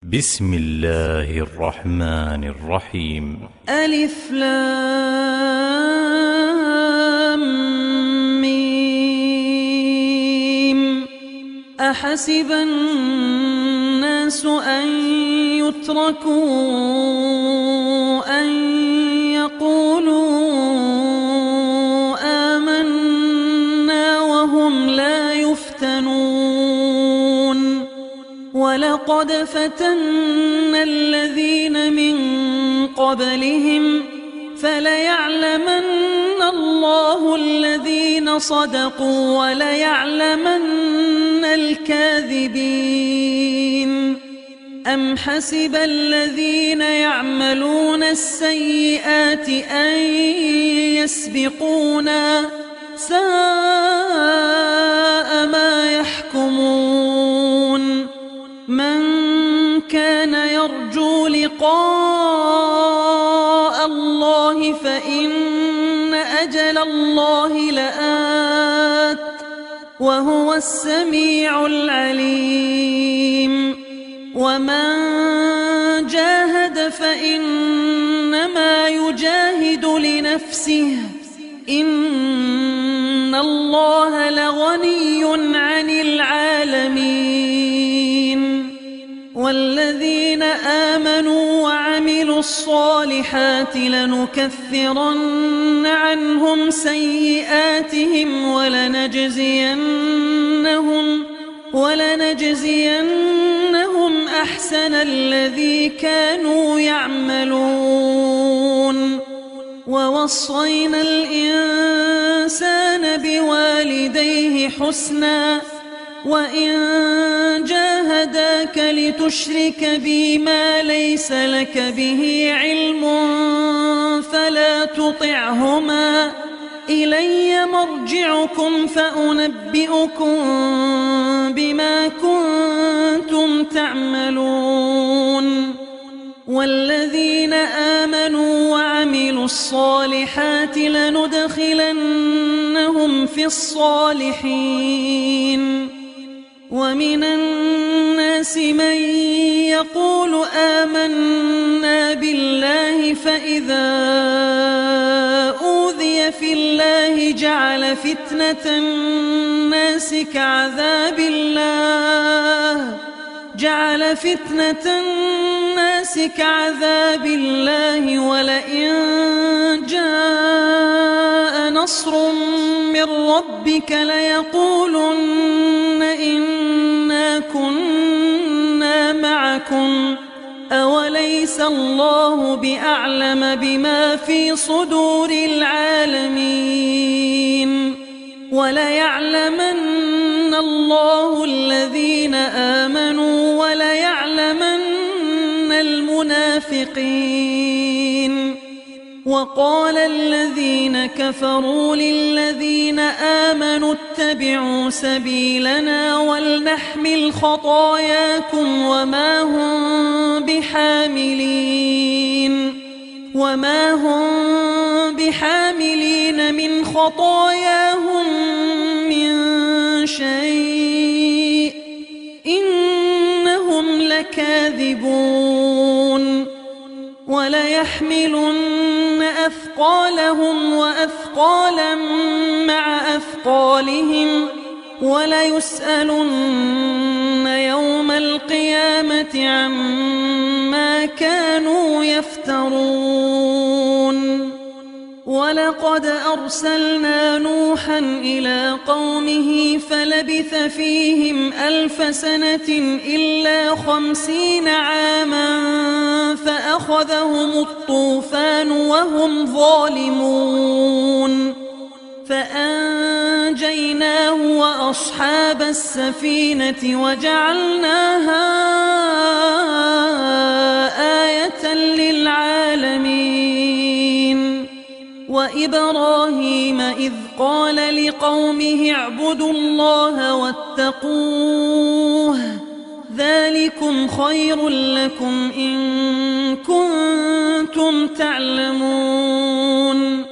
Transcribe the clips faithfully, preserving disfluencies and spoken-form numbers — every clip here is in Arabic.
بسم الله الرحمن الرحيم. ألف لام ميم. أحسب الناس أن يتركوا أن يقولوا آمنا وهم لا يفتنون. ولقد فتنا الذين من قبلهم فليعلمن الله الذين صدقوا وليعلمن الكاذبين. أم حسب الذين يعملون السيئات أن يسبقونا ساء ما يحكمون. من كان يرجو لقاء الله فإن أجل الله لآت وهو السميع العليم. ومن جاهد فإنما يجاهد لنفسه إن الله لغني عن العالمين. والذين آمنوا وعملوا الصالحات لنكفرن عنهم سيئاتهم ولنجزينهم ولنجزينهم أحسن الذي كانوا يعملون. ووصينا الإنسان بوالديه حسنا وإن جاهداك لتشرك بي ما ليس لك به علم فلا تطعهما إلي مرجعكم فأنبئكم بما كنتم تعملون. والذين آمنوا وعملوا الصالحات لندخلنهم في الصالحين. ومن الناس من يقول آمنا بالله فإذا أوذي في الله جعل فتنة الناس كعذاب الله جعل فتنة الناس كعذاب الله ولئن جاء نصر من ربك ليقولن إنا كنا معكم أوليس الله بأعلم بما في صدور العالمين. وليعلمن الله الذين آمنوا وليعلمن المنافقين. وقال الذين كفروا للذين آمنوا اتبعوا سبيلنا ولنحمل خطاياكم وما هم بحاملين وما هم بحاملين من خطاياهم من شيء إنهم لكاذبون. وليحملن أثقالهم وأثقالا مع أثقالهم وليسألن يوم القيامة عما كانوا يفترون. ولقد أرسلنا نوحا إلى قومه فلبث فيهم ألف سنة إلا خمسين عاما فأخذهم الطوفان وهم ظالمون فأنجيناه وأصحاب السفينة وجعلناها آية للعالمين. وإبراهيم إذ قال لقومه اعبدوا الله واتقوه ذلكم خير لكم إن كنتم تعلمون.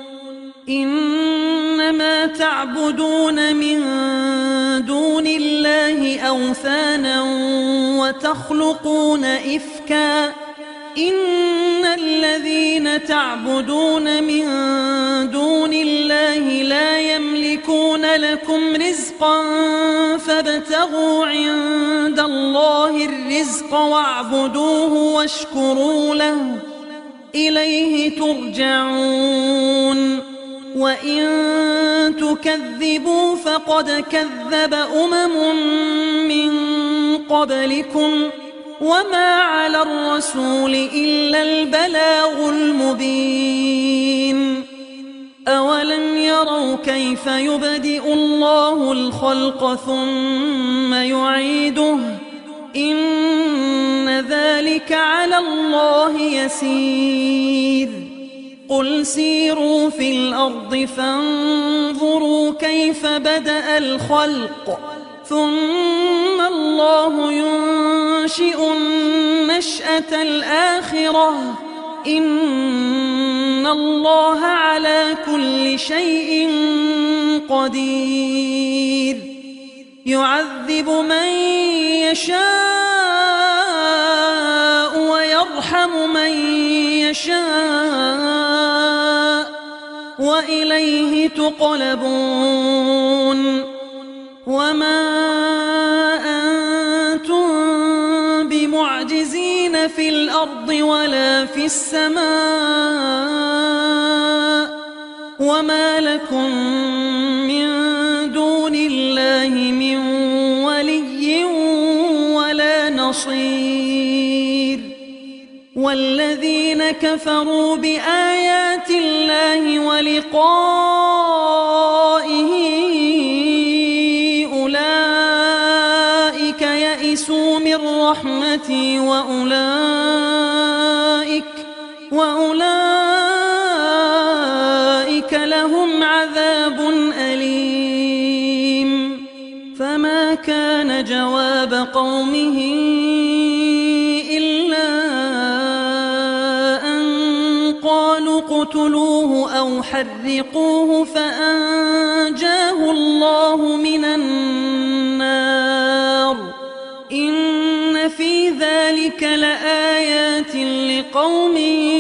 إنما تعبدون من دون الله أوثانا وتخلقون إفكا إن الذين تعبدون من دون الله لا يملكون لكم رزقا فابتغوا عند الله الرزق واعبدوه واشكروا له إليه ترجعون وإن تكذبوا فقد كذب أمم من قبلكم وما على الرسول إلا البلاغ المبين أولم يروا كيف يبدئ الله الخلق ثم يعيده إن ذلك على الله يسير قل سيروا في الأرض فانظروا كيف بدأ الخلق ثم الله ينشئ النشأة الآخرة إن الله على كل شيء قدير يعذب من يشاء ويرحم من يشاء وإليه تقلبون وما أنتم بمعجزين في الأرض ولا في السماء وما لكم من دون الله من ولي ولا نصير والذين كفروا بآيات الله ولقائه أولئك يئسوا من رحمتي وأولئك وأولئك لهم عذاب أليم فما كان جواب قومه إلا أن قالوا اقتلوه أو حرقوه فأنجاه الله من النار إن في ذلك لآيات لقوم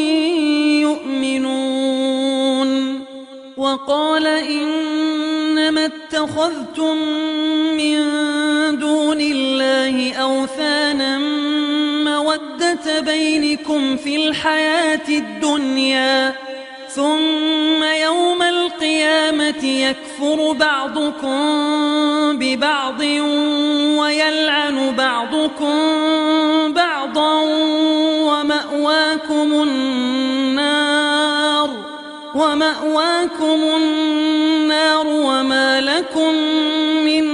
يؤمنون وقال إنما اتخذتم من دون الله أوثانا مودة بينكم في الحياة الدنيا ثم يوم القيامة يكفر بعضكم ببعض ويلعن بعضكم بعضا ومأواكم النار ومأواكم النار وما لكم من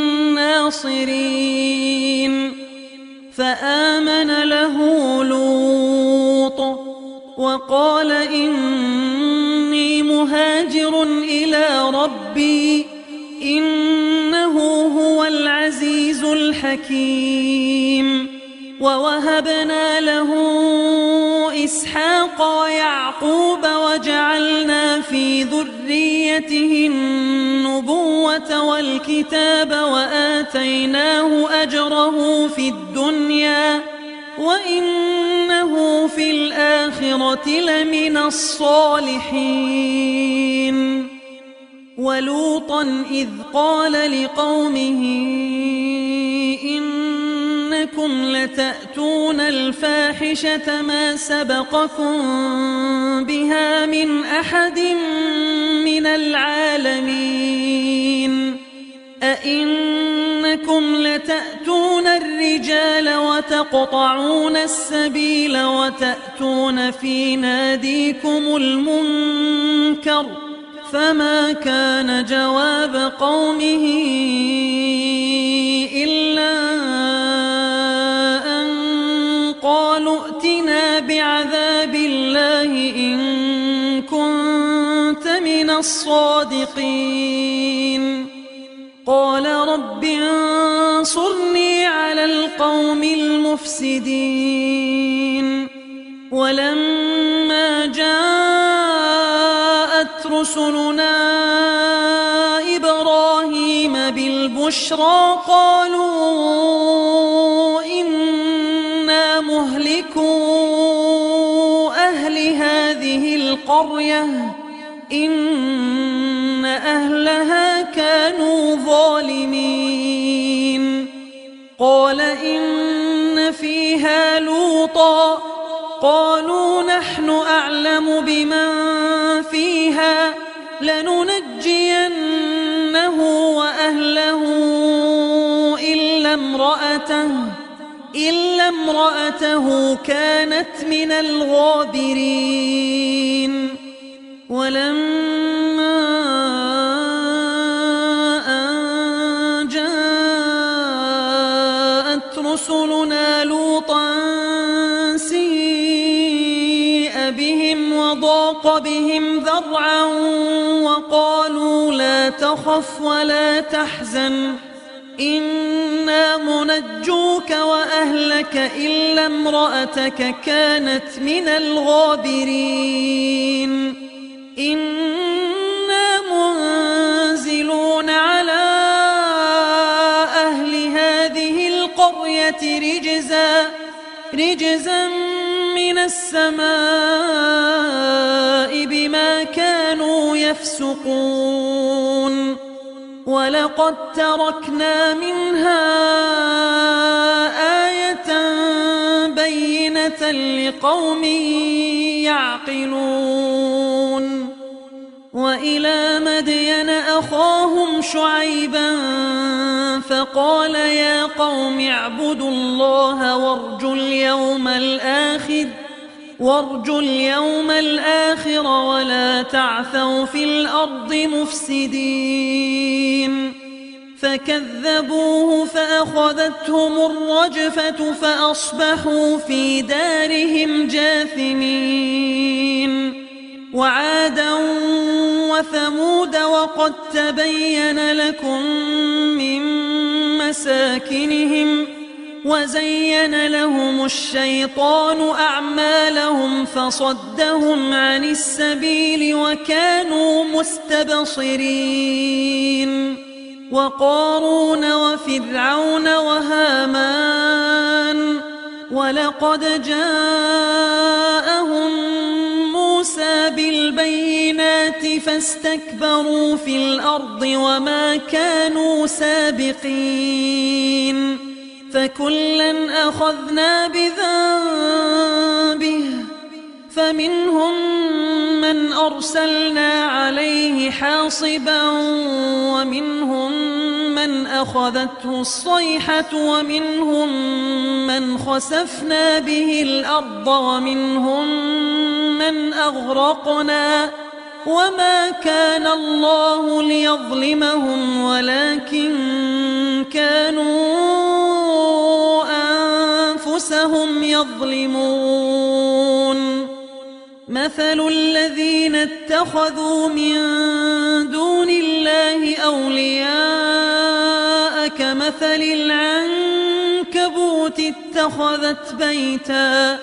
ناصرين فآمن له لوط وقال إني مهاجر إلى ربي إنه هو العزيز الحكيم ووهبنا له إسحاق ويعقوب وجعلنا في ذريته النبوة والكتاب وآتيناه أجره في الدنيا وإنه في الآخرة لمن الصالحين ولوطا إذ قال لقومه إنكم لتأتون الفاحشة ما سبقكم بها من أحد من العالمين أئنكم لتأتون الرجال وتقطعون السبيل وتأتون في ناديكم المنكر فما كان جواب قومه إلا أن قالوا ائتنا بعذاب الله إن كنت من الصادقين قال رب انصرني على القوم المفسدين ولما جاءت رسلنا إبراهيم بالبشرى قالوا إن مهلكو أهل هذه القرية إن أهلها كانوا ظالمين قال إن فيها لوطا قالوا نحن أعلم بمن فيها لننجينه وأهله إلا امرأته إلا امرأته كانت من الغابرين ولما أن جاءت رسلنا لوطا سيء بهم وضاق بهم ذرعا وقالوا لا تخف ولا تحزن إنا منجوك وأهلك إلا امرأتك كانت من الغابرين إنا منزلون على أهل هذه القرية رجزا رجزا من السماء بما كانوا يفسقون ولقد تركنا منها آية بينة لقوم يعقلون وإلى مدين أخاهم شعيبا فقال يا قوم اعبدوا الله وارجوا اليوم الآخر وارجوا اليوم الآخر ولا تعثوا في الأرض مفسدين فكذبوه فأخذتهم الرجفة فأصبحوا في دارهم جاثمين وعادا وثمود وقد تبين لكم من مساكنهم وزين لهم الشيطان أعمالهم فصدهم عن السبيل وكانوا مستبصرين وقارون وفرعون وهامان ولقد جاءهم موسى بالبينات فاستكبروا في الأرض وما كانوا سابقين فكلا أخذنا بذنبه فمنهم من أرسلنا عليه حاصبا ومنهم من أخذته الصيحة ومنهم من خسفنا به الأرض ومنهم من أغرقنا وما كان الله ليظلمهم ولكن كانوا أنفسهم يظلمون مثل الذين اتخذوا من دون الله أولياء كمثل العنكبوت اتخذت بيتا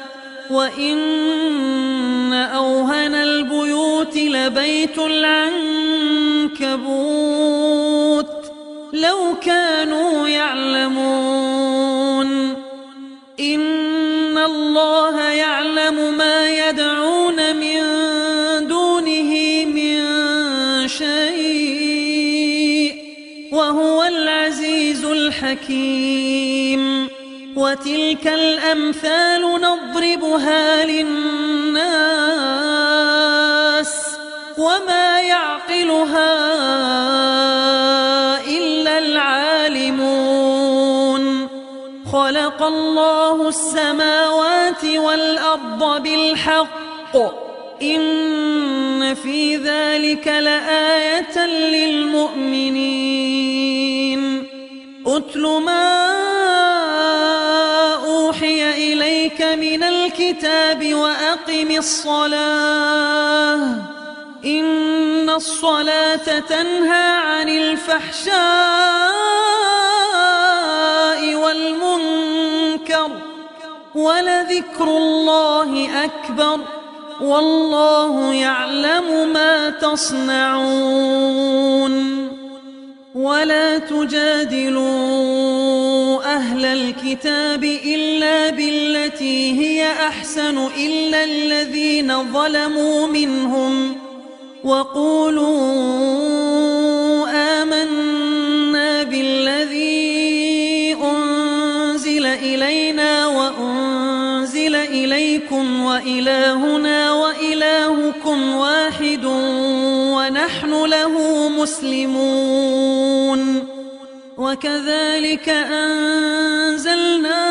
وإن أوهن البيوت لبيت العنكبوت لو كانوا يعلمون إن الله يعلم ما يدعون من دونه من شيء وهو العزيز الحكيم وتلك الأمثال نضربها للناس وما يعقلها إلا العالمون خلق الله السماوات والأرض بالحق إن في ذلك لآية للمؤمنين أتل ما أوحي إليك من الكتاب وأقم الصلاة إن الصلاة تنهى عن الفحشاء والمنكر ولذكر الله أكبر والله يعلم ما تصنعون ولا تجادلوا أهل الكتاب إلا بالتي هي أحسن إلا الذين ظلموا منهم وقولوا آمنا بالذي أنزل إلينا وأنزل إليكم وإلهنا وإلهكم واحد ونحن له مسلمون وكذلك أنزلنا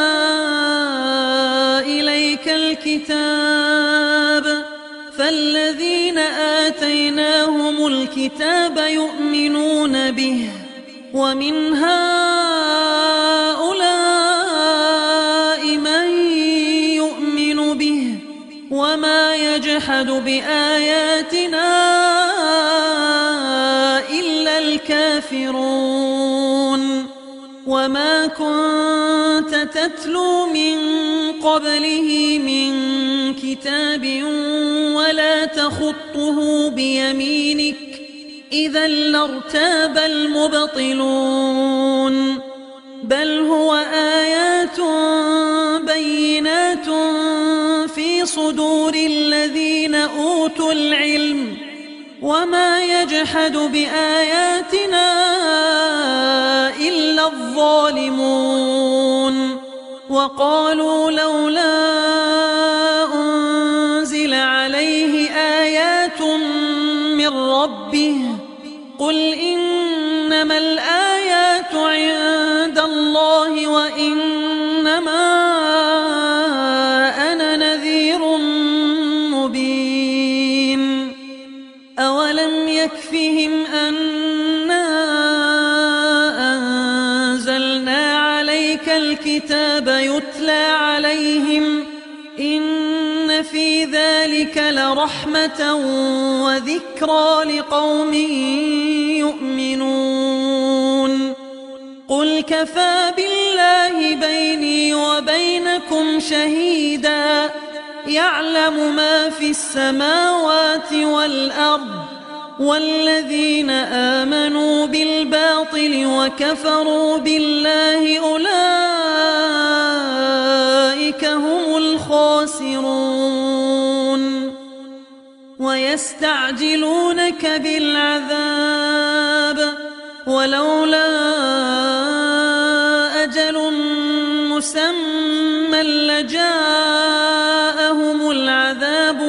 إليك الكتاب فالذين آتيناهم الكتاب يؤمنون به ومن هؤلاء من يؤمن به وما يجحد بآياتنا إلا الكافرون وما كنت تتلو من قبله من كتاب ولا تخطه بيمينك إذا لارتاب المبطلون بل هو آيات بينات في صدور الذين أوتوا العلم وما يجحد بآياتنا إلا الظالمون وقالوا لولا أنزل عليه آيات من ربه قل إنما الآيات عند الله وإنما أنا نذير مبين أولم يكفهم أنا أنزلنا عليك الكتاب يتلى عليهم إن في ذلك لرحمة وذكرى لقوم يؤمنون قل كفى بالله بيني وبينكم شهيدا يعلم ما في السماوات والأرض والذين آمنوا بالباطل وكفروا بالله أولئك هم الخاسرون ويستعجلونك بالعذاب ولولا أجل مسمى لجاءهم العذاب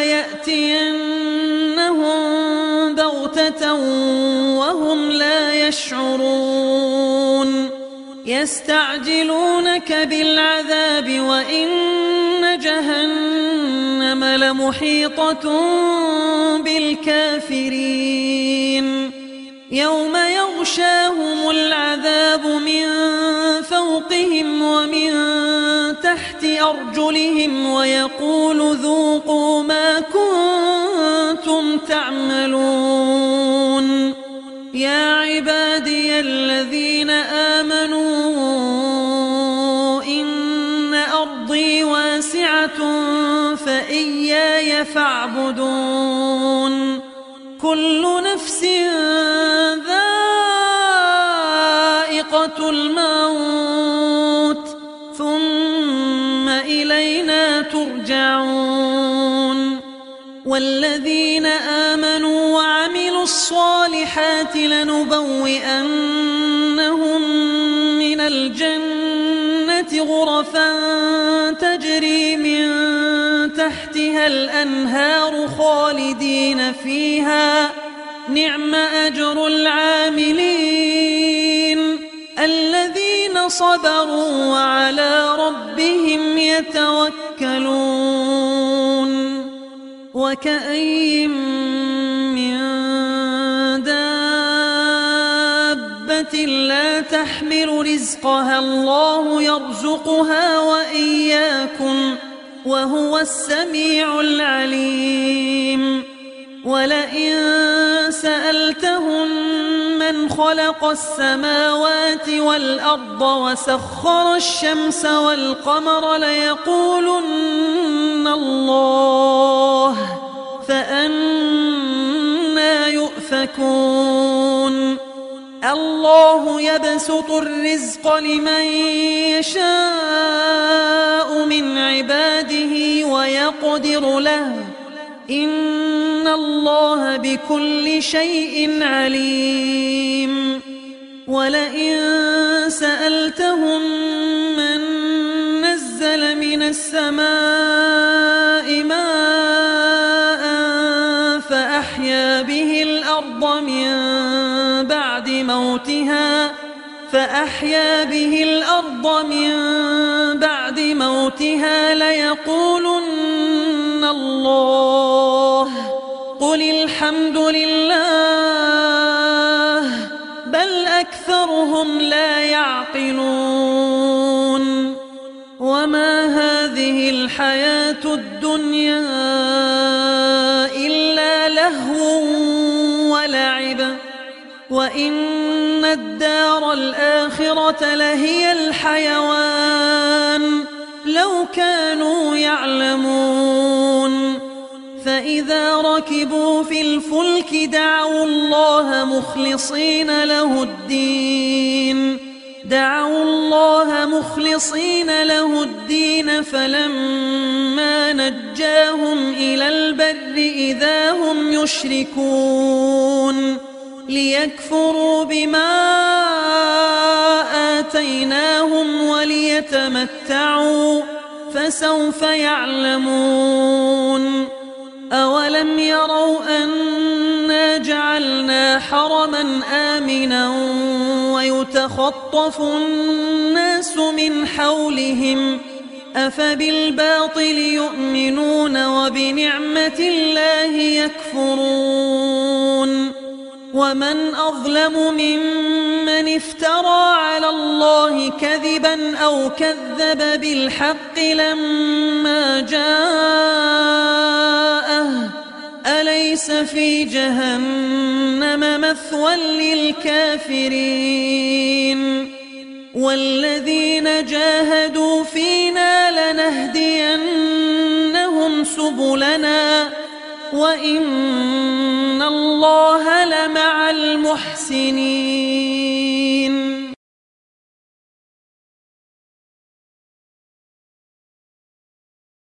وليأتينهم بغتة وهم لا يشعرون يستعجلونك بالعذاب وإن جهنم لمحيطة بالكافرين يوم يغشاهم العذاب من فوقهم ومن تحت أرجلهم ويقول ذوقوا ما كنتم تعملون يا عبادي الذين آمنوا إن أرضي واسعة فإياي فاعبدون كل نفس ذائقة الموت ثم إلينا ترجعون والذين آمنوا وعملوا الصالحات لنبوئنهم من الجنة غرفا تجري من تحتها الأنهار خالدين فيها نعم أجر العاملين الذين صبروا وعلى ربهم يتوكلون وكأين من دابة لا تحمل رزقها الله يرزقها وإياكم وهو السميع العليم ولئن سألتهم من خلق السماوات والأرض وسخر الشمس والقمر ليقولن الله فأنى يؤفكون الله يبسط الرزق لمن يشاء من عباده ويقدر له إن الله بكل شيء عليم ولئن سألتهم من نزل من السماء ماء فأحيا به الأرض من بعد موتها فأحيا به الأرض من بعد موتها ليقولن الله قل الحمد لله بل أكثرهم لا يعقلون وما هذه الحياة الدنيا إلا لهو ولعب وإن الدار الآخرة لهي الحيوان لو كانوا يعلمون فإذا ركبوا في الفلك دعوا الله مخلصين له الدين دعوا الله مخلصين له الدين فلما نجاهم إلى البر إذا هم يشركون ليكفروا بما آتيناهم وليتمتعوا فسوف يعلمون أولم يروا أنا جعلنا حرما آمنا ويتخطف الناس من حولهم أفبالباطل يؤمنون وبنعمة الله يكفرون ومن أظلم ممن افترى على الله كذبا أو كذب بالحق لما جاءه أليس في جهنم مثوى للكافرين والذين جاهدوا فينا لنهدينهم سبلنا وإن الله لمع المحسنين